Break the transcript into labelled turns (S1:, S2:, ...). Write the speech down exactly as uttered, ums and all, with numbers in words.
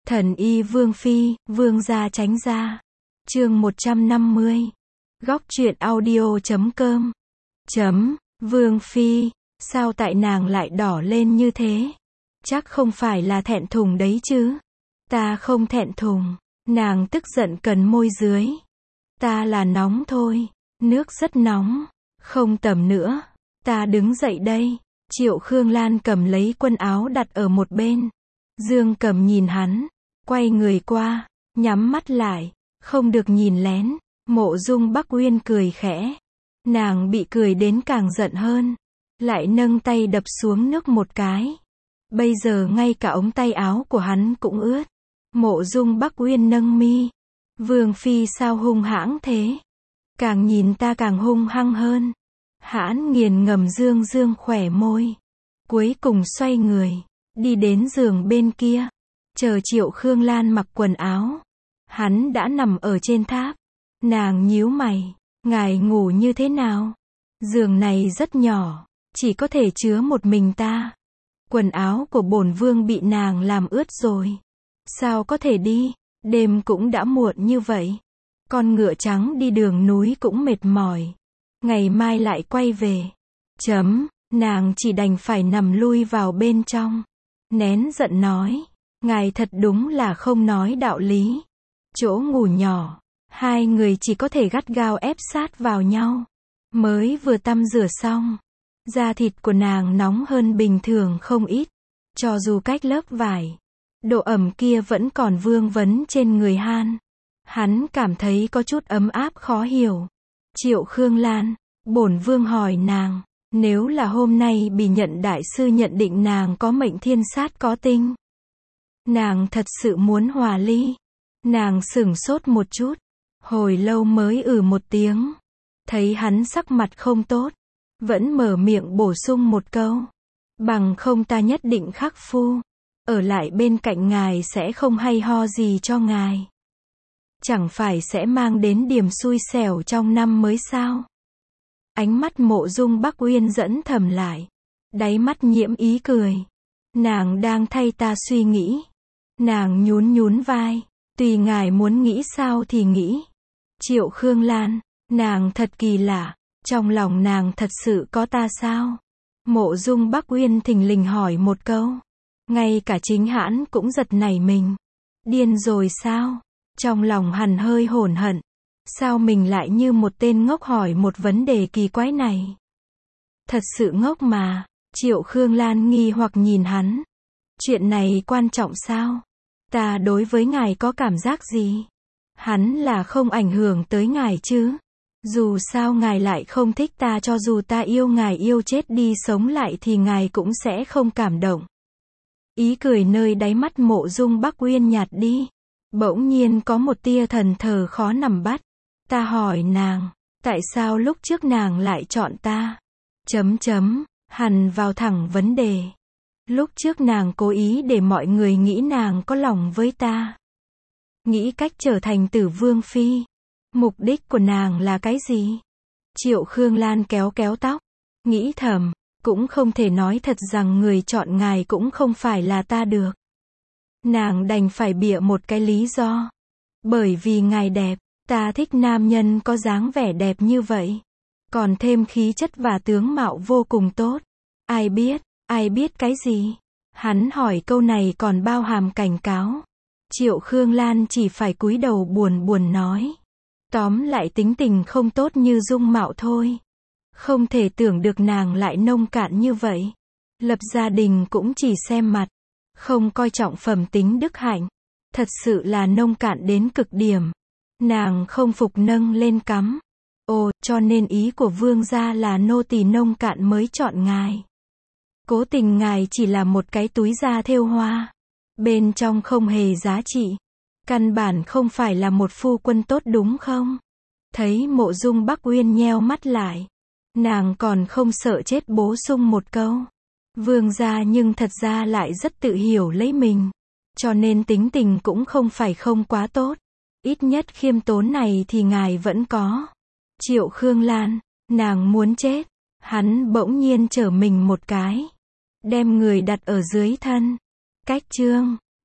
S1: Thần y Vương Phi, Vương gia tránh ra. Chương một trăm năm mươi. Góc truyện audio chấm com. Chấm, Vương Phi, sao tại nàng lại đỏ lên như thế? Chắc không phải là thẹn thùng đấy chứ? Ta không thẹn thùng. Nàng tức giận cần môi dưới. Ta là nóng thôi. Nước rất nóng. Không tầm nữa. Ta đứng dậy đây. Triệu Khương Lan cầm lấy quần áo đặt ở một bên. Dương Cầm nhìn hắn, quay người qua, nhắm mắt lại, không được nhìn lén. Mộ Dung Bắc Uyên cười khẽ. Nàng bị cười đến càng giận hơn, lại nâng tay đập xuống nước một cái. Bây giờ ngay cả ống tay áo của hắn cũng ướt. Mộ Dung Bắc Uyên nâng mi. Vương Phi sao hung hãng thế? Càng nhìn ta càng hung hăng hơn. Hãn Nghiền ngầm dương dương khỏe môi. Cuối cùng xoay người, đi đến giường bên kia. Chờ Triệu Khương Lan mặc quần áo. Hắn đã nằm ở trên tháp. Nàng nhíu mày. Ngài ngủ như thế nào? Giường này rất nhỏ, chỉ có thể chứa một mình ta. Quần áo của bổn vương bị nàng làm ướt rồi. Sao có thể đi? Đêm cũng đã muộn như vậy. Con ngựa trắng đi đường núi cũng mệt mỏi. Ngày mai lại quay về. Chấm, nàng chỉ đành phải nằm lui vào bên trong. Nén giận nói. Ngài thật đúng là không nói đạo lý. Chỗ ngủ nhỏ, hai người chỉ có thể gắt gao ép sát vào nhau. Mới vừa tắm rửa xong, da thịt của nàng nóng hơn bình thường không ít. Cho dù cách lớp vải, độ ẩm kia vẫn còn vương vấn trên người han. Hắn cảm thấy có chút ấm áp khó hiểu. Triệu Khương Lan, bổn vương hỏi nàng, nếu là hôm nay Bỉ Nhận đại sư nhận định nàng có mệnh thiên sát có tinh, nàng thật sự muốn hòa ly. Nàng sửng sốt một chút, hồi lâu mới ừ một tiếng. Thấy hắn sắc mặt không tốt, vẫn mở miệng bổ sung một câu. Bằng không ta nhất định khắc phu, ở lại bên cạnh ngài sẽ không hay ho gì cho ngài. Chẳng phải sẽ mang đến điểm xui xẻo trong năm mới sao? Ánh mắt Mộ Dung Bắc Uyên dẫn thầm lại. Đáy mắt nhiễm ý cười. Nàng đang thay ta suy nghĩ. Nàng nhún nhún vai. Tùy ngài muốn nghĩ sao thì nghĩ. Triệu Khương Lan, nàng thật kỳ lạ. Trong lòng nàng thật sự có ta sao? Mộ Dung Bắc Uyên thình lình hỏi một câu. Ngay cả chính hãn cũng giật nảy mình. Điên rồi sao? Trong lòng hắn hơi hỗn hận. Sao mình lại như một tên ngốc hỏi một vấn đề kỳ quái này? Thật sự ngốc mà. Triệu Khương Lan nghi hoặc nhìn hắn. Chuyện này quan trọng sao? Ta đối với ngài có cảm giác gì? Hắn là không ảnh hưởng tới ngài chứ? Dù sao ngài lại không thích ta, cho dù ta yêu ngài yêu chết đi sống lại thì ngài cũng sẽ không cảm động. Ý cười nơi đáy mắt Mộ Dung Bắc Uyên nhạt đi. Bỗng nhiên có một tia thần thờ khó nắm bắt. Ta hỏi nàng, tại sao lúc trước nàng lại chọn ta? Chấm chấm, hằn vào thẳng vấn đề. Lúc trước nàng cố ý để mọi người nghĩ nàng có lòng với ta. Nghĩ cách trở thành Tử Vương Phi. Mục đích của nàng là cái gì? Triệu Khương Lan kéo kéo tóc. Nghĩ thầm, cũng không thể nói thật rằng người chọn ngài cũng không phải là ta được. Nàng đành phải bịa một cái lý do. Bởi vì ngài đẹp, ta thích nam nhân có dáng vẻ đẹp như vậy. Còn thêm khí chất và tướng mạo vô cùng tốt. Ai biết, ai biết cái gì? Hắn hỏi câu này còn bao hàm cảnh cáo. Triệu Khương Lan chỉ phải cúi đầu buồn buồn nói. Tóm lại tính tình không tốt như dung mạo thôi. Không thể tưởng được nàng lại nông cạn như vậy. Lập gia đình cũng chỉ xem mặt. Không coi trọng phẩm tính đức hạnh. Thật sự là nông cạn đến cực điểm. Nàng không phục nâng lên cắm. Ồ, cho nên ý của vương gia là nô tỳ nông cạn mới chọn ngài. Cố tình ngài chỉ là một cái túi da thêu hoa. Bên trong không hề giá trị. Căn bản không phải là một phu quân tốt đúng không? Thấy Mộ Dung Bắc Uyên nheo mắt lại. Nàng còn không sợ chết bổ sung một câu. Vương gia nhưng thật ra lại rất tự hiểu lấy mình. Cho nên tính tình cũng không phải không quá tốt. Ít nhất khiêm tốn này thì ngài vẫn có. Triệu Khương Lan, nàng muốn chết. Hắn bỗng nhiên trở mình một cái. Đem người đặt ở dưới thân. Cách chương.